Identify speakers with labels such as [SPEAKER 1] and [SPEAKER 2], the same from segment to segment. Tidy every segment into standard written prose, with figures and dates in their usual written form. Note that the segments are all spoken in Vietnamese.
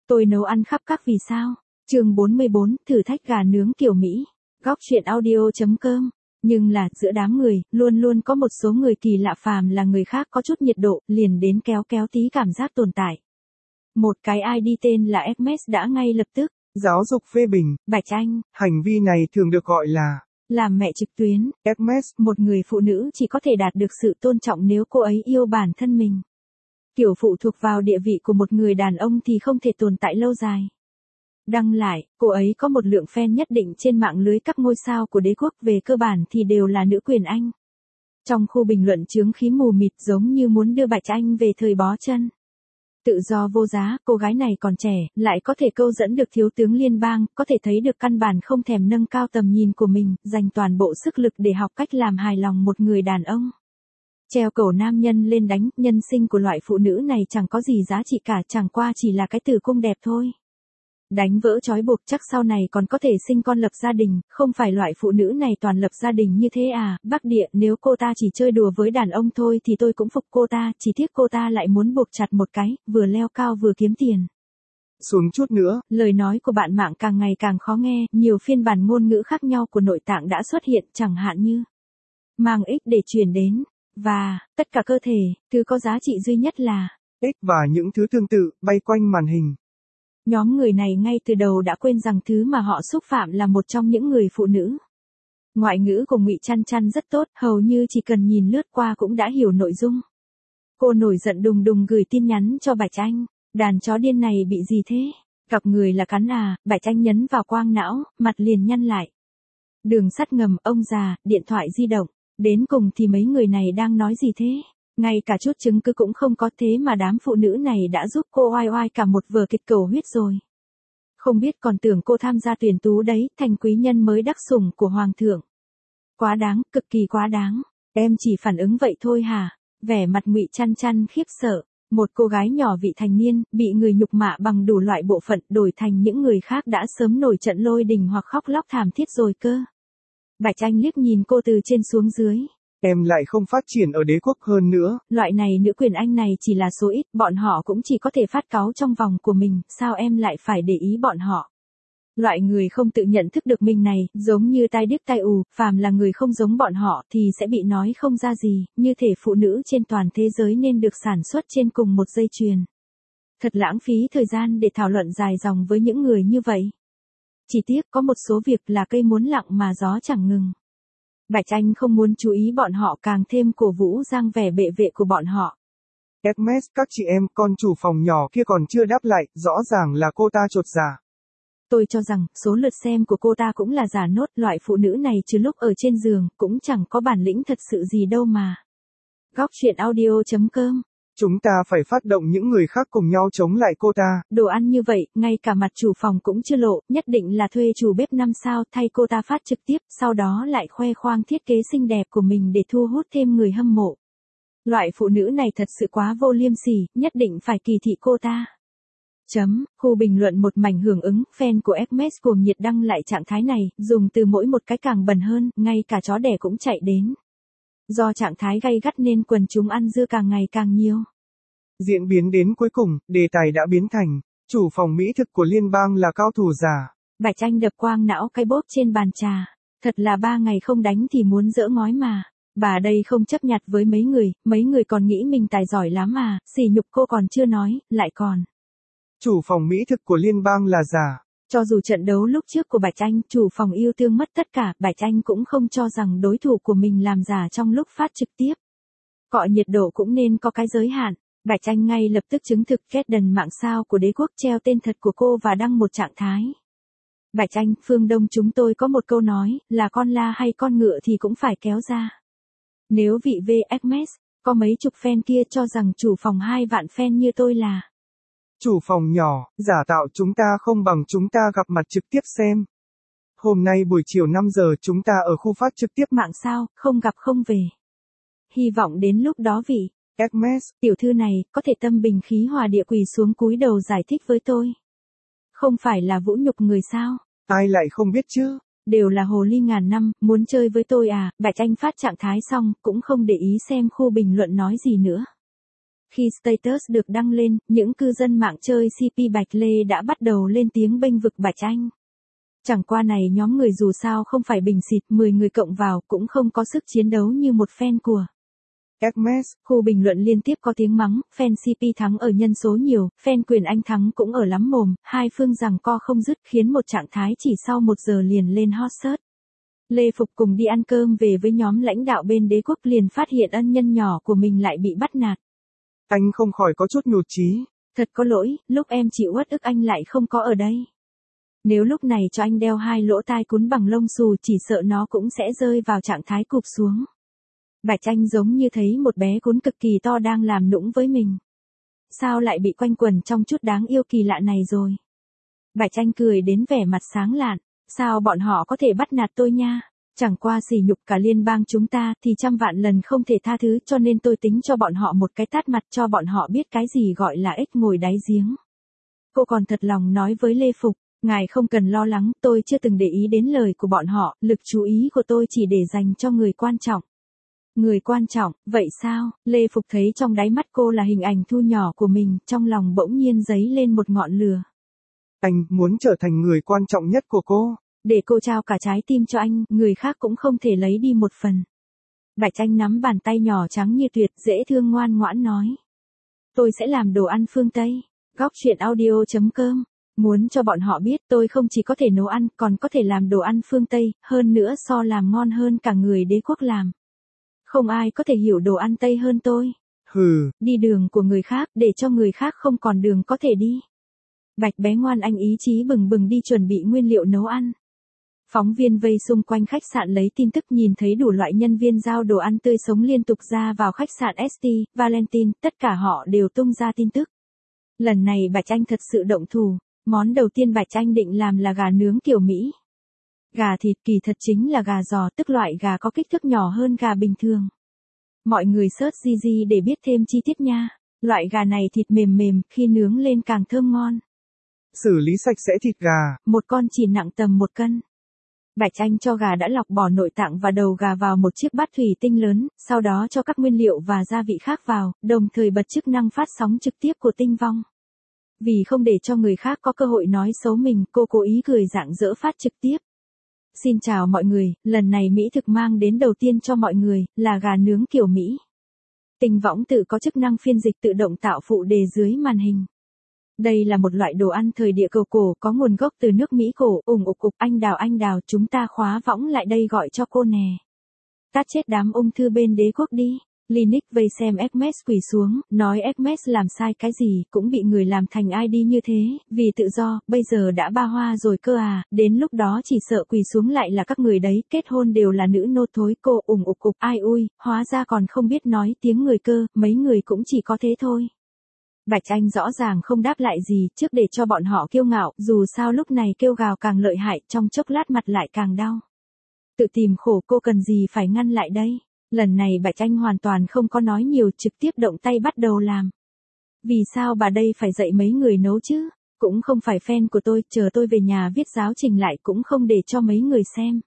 [SPEAKER 1] Tôi nấu ăn khắp các vì sao. Chương 44, thử thách gà nướng kiểu Mỹ. Góc truyện audio.com. Nhưng là, giữa đám người, luôn luôn có một số người kỳ lạ, phàm là người khác có chút nhiệt độ, liền đến kéo tí cảm giác tồn tại. Một cái ID tên là Hermes đã ngay lập tức
[SPEAKER 2] giáo dục phê bình.
[SPEAKER 1] Bạch Anh,
[SPEAKER 2] Hành vi này thường được gọi là
[SPEAKER 1] làm mẹ trực tuyến.
[SPEAKER 2] Hermes,
[SPEAKER 1] một người phụ nữ chỉ có thể đạt được sự tôn trọng nếu cô ấy yêu bản thân mình. Kiểu phụ thuộc vào địa vị của một người đàn ông thì không thể tồn tại lâu dài. Đăng lại, cô ấy có một lượng fan nhất định trên mạng lưới, các ngôi sao của đế quốc về cơ bản thì đều là nữ quyền Anh. Trong khu bình luận chướng khí mù mịt giống như muốn đưa Bạch Anh về thời bó chân. Tự do vô giá, cô gái này còn trẻ, lại có thể câu dẫn được thiếu tướng liên bang, có thể thấy được căn bản không thèm nâng cao tầm nhìn của mình, dành toàn bộ sức lực để học cách làm hài lòng một người đàn ông. Treo cổ nam nhân lên đánh, nhân sinh của loại phụ nữ này chẳng có gì giá trị cả, chẳng qua chỉ là cái tử cung đẹp thôi. Đánh vỡ trói buộc, chắc sau này còn có thể sinh con lập gia đình, không phải loại phụ nữ này toàn lập gia đình như thế à. Bắc Địa, nếu cô ta chỉ chơi đùa với đàn ông thôi thì tôi cũng phục cô ta, chỉ tiếc cô ta lại muốn buộc chặt một cái, vừa leo cao vừa kiếm tiền.
[SPEAKER 2] Xuống chút nữa.
[SPEAKER 1] Lời nói của bạn mạng càng ngày càng khó nghe, nhiều phiên bản ngôn ngữ khác nhau của nội tạng đã xuất hiện, chẳng hạn như mang X để chuyển đến, và tất cả cơ thể, thứ có giá trị duy nhất là
[SPEAKER 2] X và những thứ tương tự, bay quanh màn hình.
[SPEAKER 1] Nhóm người này ngay từ đầu đã quên rằng thứ mà họ xúc phạm là một trong những người phụ nữ. Ngoại ngữ của Ngụy Chăn Chăn rất tốt, hầu như chỉ cần nhìn lướt qua cũng đã hiểu nội dung. Cô nổi giận đùng đùng gửi tin nhắn cho Bạch Anh, đàn chó điên này bị gì thế? Gặp người là cắn à? Bạch Anh nhấn vào quang não, mặt liền nhăn lại. Đường sắt ngầm, ông già, điện thoại di động, đến cùng thì mấy người này đang nói gì thế? Ngay cả chút chứng cứ cũng không có, thế mà đám phụ nữ này đã giúp cô oai oai cả một vở kịch cầu huyết rồi. Không biết còn tưởng cô tham gia tuyển tú đấy, thành quý nhân mới đắc sủng của hoàng thượng. Quá đáng, cực kỳ quá đáng. Em chỉ phản ứng vậy thôi hả? Vẻ mặt Ngụy Chăn Chăn khiếp sợ. Một cô gái nhỏ vị thành niên, bị người nhục mạ bằng đủ loại bộ phận, đổi thành những người khác đã sớm nổi trận lôi đình hoặc khóc lóc thảm thiết rồi cơ. Bạch Anh liếc nhìn cô từ trên xuống dưới.
[SPEAKER 2] Em lại không phát triển ở đế quốc hơn nữa.
[SPEAKER 1] Loại này nữ quyền Anh này chỉ là số ít, bọn họ cũng chỉ có thể phát cáu trong vòng của mình, sao em lại phải để ý bọn họ? Loại người không tự nhận thức được mình này, giống như tai điếc tai ù, phàm là người không giống bọn họ thì sẽ bị nói không ra gì, như thể phụ nữ trên toàn thế giới nên được sản xuất trên cùng một dây chuyền. Thật lãng phí thời gian để thảo luận dài dòng với những người như vậy. Chỉ tiếc có một số việc là cây muốn lặng mà gió chẳng ngừng. Bạch Anh không muốn chú ý bọn họ, càng thêm cổ vũ giang vẻ bệ vệ của bọn họ.
[SPEAKER 2] Hermes, các chị em, con chủ phòng nhỏ kia còn chưa đáp lại, rõ ràng là cô ta chột dạ.
[SPEAKER 1] Tôi cho rằng, số lượt xem của cô ta cũng là giả nốt, loại phụ nữ này trừ lúc ở trên giường, cũng chẳng có bản lĩnh thật sự gì đâu mà. Góc truyện audio.com.
[SPEAKER 2] Chúng ta phải phát động những người khác cùng nhau chống lại cô ta.
[SPEAKER 1] Đồ ăn như vậy, ngay cả mặt chủ phòng cũng chưa lộ, nhất định là thuê chủ bếp 5 sao thay cô ta phát trực tiếp, sau đó lại khoe khoang thiết kế xinh đẹp của mình để thu hút thêm người hâm mộ. Loại phụ nữ này thật sự quá vô liêm sỉ, nhất định phải kỳ thị cô ta. Khu bình luận một mảnh hưởng ứng, fan của Hermes cuồng nhiệt đăng lại trạng thái này, dùng từ mỗi một cái càng bẩn hơn, ngay cả chó đẻ cũng chạy đến. Do trạng thái gay gắt nên quần chúng ăn dưa càng ngày càng nhiều.
[SPEAKER 2] Diễn biến đến cuối cùng, đề tài đã biến thành, chủ phòng mỹ thực của liên bang là cao thủ giả.
[SPEAKER 1] Bạch Anh đập quang não cái bóp trên bàn trà. Thật là 3 ngày không đánh thì muốn dỡ ngói mà. Bà đây không chấp nhặt với mấy người còn nghĩ mình tài giỏi lắm mà, sỉ nhục cô còn chưa nói, lại còn.
[SPEAKER 2] Chủ phòng mỹ thực của liên bang là giả.
[SPEAKER 1] Cho dù trận đấu lúc trước của Bạch Anh, chủ phòng yêu thương mất tất cả, Bạch Anh cũng không cho rằng đối thủ của mình làm giả trong lúc phát trực tiếp. Cọ nhiệt độ cũng nên có cái giới hạn. Bạch Anh ngay lập tức chứng thực, kết đần mạng sao của đế quốc treo tên thật của cô và đăng một trạng thái. Bạch Anh, phương Đông chúng tôi có một câu nói, là con la hay con ngựa thì cũng phải kéo ra. Nếu vị VXMS, có mấy chục fan kia cho rằng chủ phòng 2 vạn fan như tôi là
[SPEAKER 2] chủ phòng nhỏ, giả tạo, chúng ta không bằng chúng ta gặp mặt trực tiếp xem. Hôm nay buổi chiều 5 giờ chúng ta ở khu phát trực tiếp
[SPEAKER 1] mạng sao, không gặp không về. Hy vọng đến lúc đó vị
[SPEAKER 2] Hermes,
[SPEAKER 1] tiểu thư này, có thể tâm bình khí hòa địa quỳ xuống cúi đầu giải thích với tôi. Không phải là vũ nhục người sao?
[SPEAKER 2] Ai lại không biết chứ?
[SPEAKER 1] Đều là hồ ly ngàn năm, muốn chơi với tôi à? Bạch Anh phát trạng thái xong, cũng không để ý xem khu bình luận nói gì nữa. Khi status được đăng lên, những cư dân mạng chơi CP Bạch Lê đã bắt đầu lên tiếng bênh vực Bạch Anh. Chẳng qua này nhóm người dù sao không phải bình xịt, 10 người cộng vào cũng không có sức chiến đấu như một fan của
[SPEAKER 2] Hermes.
[SPEAKER 1] Khu bình luận liên tiếp có tiếng mắng, fan CP thắng ở nhân số nhiều, fan Quyền Anh thắng cũng ở lắm mồm, hai phương giằng co không dứt khiến một trạng thái chỉ sau 1 giờ liền lên hot search. Lê Phục cùng đi ăn cơm về với nhóm lãnh đạo bên đế quốc liền phát hiện ân nhân nhỏ của mình lại bị bắt nạt.
[SPEAKER 2] Anh không khỏi có chút nhụt chí.
[SPEAKER 1] Thật có lỗi, lúc em chịu uất ức anh lại không có ở đây. Nếu lúc này cho anh đeo 2 lỗ tai cún bằng lông xù chỉ sợ nó cũng sẽ rơi vào trạng thái cụp xuống. Bạch Anh giống như thấy một bé cún cực kỳ to đang làm nũng với mình. Sao lại bị quanh quẩn trong chút đáng yêu kỳ lạ này rồi? Bạch Anh cười đến vẻ mặt sáng lạn. Sao bọn họ có thể bắt nạt tôi nha? Chẳng qua sỉ nhục cả liên bang chúng ta thì trăm vạn lần không thể tha thứ, cho nên tôi tính cho bọn họ một cái tát mặt cho bọn họ biết cái gì gọi là ếch ngồi đáy giếng. Cô còn thật lòng nói với Lê Phục, ngài không cần lo lắng, tôi chưa từng để ý đến lời của bọn họ, lực chú ý của tôi chỉ để dành cho người quan trọng. Người quan trọng, vậy sao? Lê Phục thấy trong đáy mắt cô là hình ảnh thu nhỏ của mình, trong lòng bỗng nhiên dấy lên một ngọn lửa.
[SPEAKER 2] Anh muốn trở thành người quan trọng nhất của cô.
[SPEAKER 1] Để cô trao cả trái tim cho anh, người khác cũng không thể lấy đi một phần. Bạch Anh nắm bàn tay nhỏ trắng như tuyệt, dễ thương ngoan ngoãn nói. Tôi sẽ làm đồ ăn phương Tây. Góc truyện audio.com. Muốn cho bọn họ biết tôi không chỉ có thể nấu ăn, còn có thể làm đồ ăn phương Tây, hơn nữa so làm ngon hơn cả người đế quốc làm. Không ai có thể hiểu đồ ăn Tây hơn tôi.
[SPEAKER 2] Hừ.
[SPEAKER 1] Đi đường của người khác, để cho người khác không còn đường có thể đi. Bạch bé ngoan anh ý chí bừng bừng đi chuẩn bị nguyên liệu nấu ăn. Phóng viên vây xung quanh khách sạn lấy tin tức, nhìn thấy đủ loại nhân viên giao đồ ăn tươi sống liên tục ra vào khách sạn ST, Valentine, tất cả họ đều tung ra tin tức. Lần này Bạch Anh thật sự động thủ, món đầu tiên Bạch Anh định làm là gà nướng kiểu Mỹ. Gà thịt kỳ thật chính là gà giò, tức loại gà có kích thước nhỏ hơn gà bình thường. Mọi người search GG để biết thêm chi tiết nha. Loại gà này thịt mềm mềm, khi nướng lên càng thơm ngon.
[SPEAKER 2] Xử lý sạch sẽ thịt gà.
[SPEAKER 1] Một con chỉ nặng tầm 1 cân. Bạch Anh cho gà đã lọc bỏ nội tạng và đầu gà vào một chiếc bát thủy tinh lớn, sau đó cho các nguyên liệu và gia vị khác vào, đồng thời bật chức năng phát sóng trực tiếp của tinh vong. Vì không để cho người khác có cơ hội nói xấu mình, cô cố ý cười rạng rỡ phát trực tiếp. Xin chào mọi người, lần này Mỹ thực mang đến đầu tiên cho mọi người, là gà nướng kiểu Mỹ. Tinh võng tự có chức năng phiên dịch tự động tạo phụ đề dưới màn hình. Đây là một loại đồ ăn thời địa cầu cổ, có nguồn gốc từ nước Mỹ cổ, ục, anh đào, chúng ta khóa võng lại đây gọi cho cô nè. Tát chết đám ung thư bên đế quốc đi. Linux vây xem Hermes quỳ xuống, nói Hermes làm sai cái gì, cũng bị người làm thành ID như thế, vì tự do, bây giờ đã ba hoa rồi cơ à, đến lúc đó chỉ sợ quỳ xuống lại là các người đấy, kết hôn đều là nữ nô thối cô, ục, ai ui, hóa ra còn không biết nói tiếng người cơ, mấy người cũng chỉ có thế thôi. Bạch Anh rõ ràng không đáp lại gì, trước để cho bọn họ kiêu ngạo, dù sao lúc này kêu gào càng lợi hại, trong chốc lát mặt lại càng đau. Tự tìm khổ, cô cần gì phải ngăn lại đây. Lần này Bạch Anh hoàn toàn không có nói nhiều, trực tiếp động tay bắt đầu làm. Vì sao bà đây phải dạy mấy người nấu chứ? Cũng không phải fan của tôi, chờ tôi về nhà viết giáo trình lại cũng không để cho mấy người xem.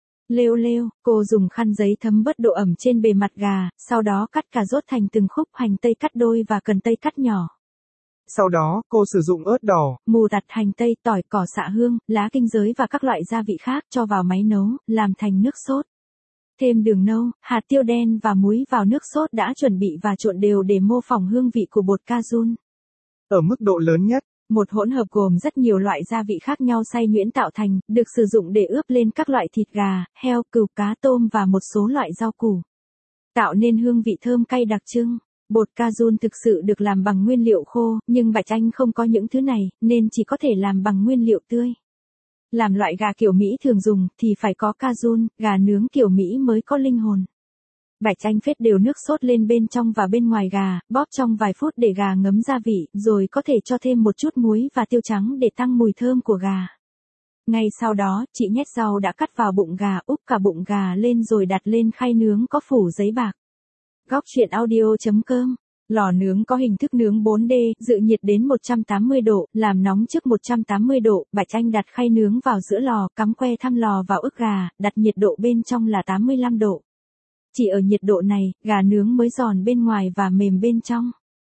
[SPEAKER 1] Lêu, cô dùng khăn giấy thấm bớt độ ẩm trên bề mặt gà, sau đó cắt cà rốt thành từng khúc, hành tây cắt đôi và cần tây cắt nhỏ.
[SPEAKER 2] Sau đó, cô sử dụng ớt đỏ,
[SPEAKER 1] mù tạt, hành tây, tỏi, cỏ xạ hương, lá kinh giới và các loại gia vị khác cho vào máy nấu, làm thành nước sốt. Thêm đường nâu, hạt tiêu đen và muối vào nước sốt đã chuẩn bị và trộn đều để mô phỏng hương vị của bột cajun.
[SPEAKER 2] Ở mức độ lớn nhất,
[SPEAKER 1] một hỗn hợp gồm rất nhiều loại gia vị khác nhau xay nhuyễn tạo thành, được sử dụng để ướp lên các loại thịt gà, heo, cừu, cá, tôm và một số loại rau củ. Tạo nên hương vị thơm cay đặc trưng. Bột cajun thực sự được làm bằng nguyên liệu khô, nhưng Bạch Anh không có những thứ này, nên chỉ có thể làm bằng nguyên liệu tươi. Làm loại gà kiểu Mỹ thường dùng thì phải có cajun, gà nướng kiểu Mỹ mới có linh hồn. Bạch Anh phết đều nước sốt lên bên trong và bên ngoài gà, bóp trong vài phút để gà ngấm gia vị, rồi có thể cho thêm một chút muối và tiêu trắng để tăng mùi thơm của gà. Ngay sau đó, chị nhét rau đã cắt vào bụng gà, úp cả bụng gà lên rồi đặt lên khay nướng có phủ giấy bạc. Góc truyện audio.com. Lò nướng có hình thức nướng 4D, dự nhiệt đến 180 độ, làm nóng trước 180 độ, Bạch Anh đặt khay nướng vào giữa lò, cắm que thăm lò vào ức gà, đặt nhiệt độ bên trong là 85 độ. Chỉ ở nhiệt độ này, gà nướng mới giòn bên ngoài và mềm bên trong.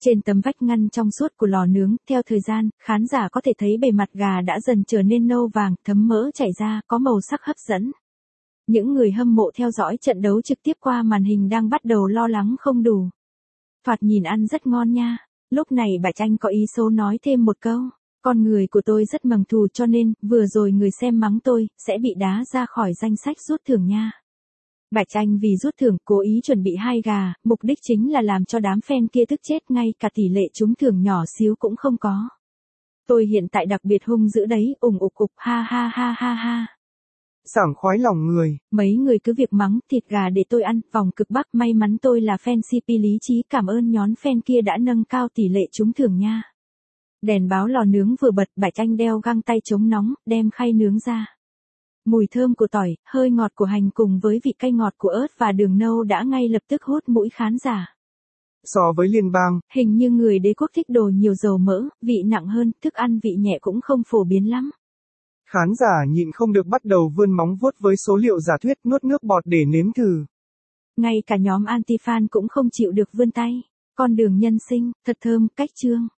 [SPEAKER 1] Trên tấm vách ngăn trong suốt của lò nướng, theo thời gian, khán giả có thể thấy bề mặt gà đã dần trở nên nâu vàng, thấm mỡ chảy ra, có màu sắc hấp dẫn. Những người hâm mộ theo dõi trận đấu trực tiếp qua màn hình đang bắt đầu lo lắng không đủ. Thoạt nhìn ăn rất ngon nha. Lúc này Bạch Anh có ý xấu nói thêm một câu. Con người của tôi rất mầm thù cho nên, vừa rồi người xem mắng tôi, sẽ bị đá ra khỏi danh sách rút thưởng nha. Bạch Anh vì rút thưởng cố ý chuẩn bị 2 gà, mục đích chính là làm cho đám fan kia tức chết, ngay cả tỷ lệ trúng thưởng nhỏ xíu cũng không có. Tôi hiện tại đặc biệt hung dữ đấy, ủng ục ục, ha ha ha ha ha.
[SPEAKER 2] Sảng khoái lòng người.
[SPEAKER 1] Mấy người cứ việc mắng, thịt gà để tôi ăn, vòng cực Bắc, may mắn tôi là fan CP lý trí, cảm ơn nhóm fan kia đã nâng cao tỷ lệ trúng thưởng nha. Đèn báo lò nướng vừa bật, Bạch Anh đeo găng tay chống nóng, đem khay nướng ra. Mùi thơm của tỏi, hơi ngọt của hành cùng với vị cay ngọt của ớt và đường nâu đã ngay lập tức hút mũi khán giả.
[SPEAKER 2] So với liên bang,
[SPEAKER 1] hình như người đế quốc thích đồ nhiều dầu mỡ, vị nặng hơn, thức ăn vị nhẹ cũng không phổ biến lắm.
[SPEAKER 2] Khán giả nhịn không được bắt đầu vươn móng vuốt với số liệu giả thuyết, nuốt nước bọt để nếm thử.
[SPEAKER 1] Ngay cả nhóm anti-fan cũng không chịu được vươn tay. Con đường nhân sinh, thật thơm, cách trương.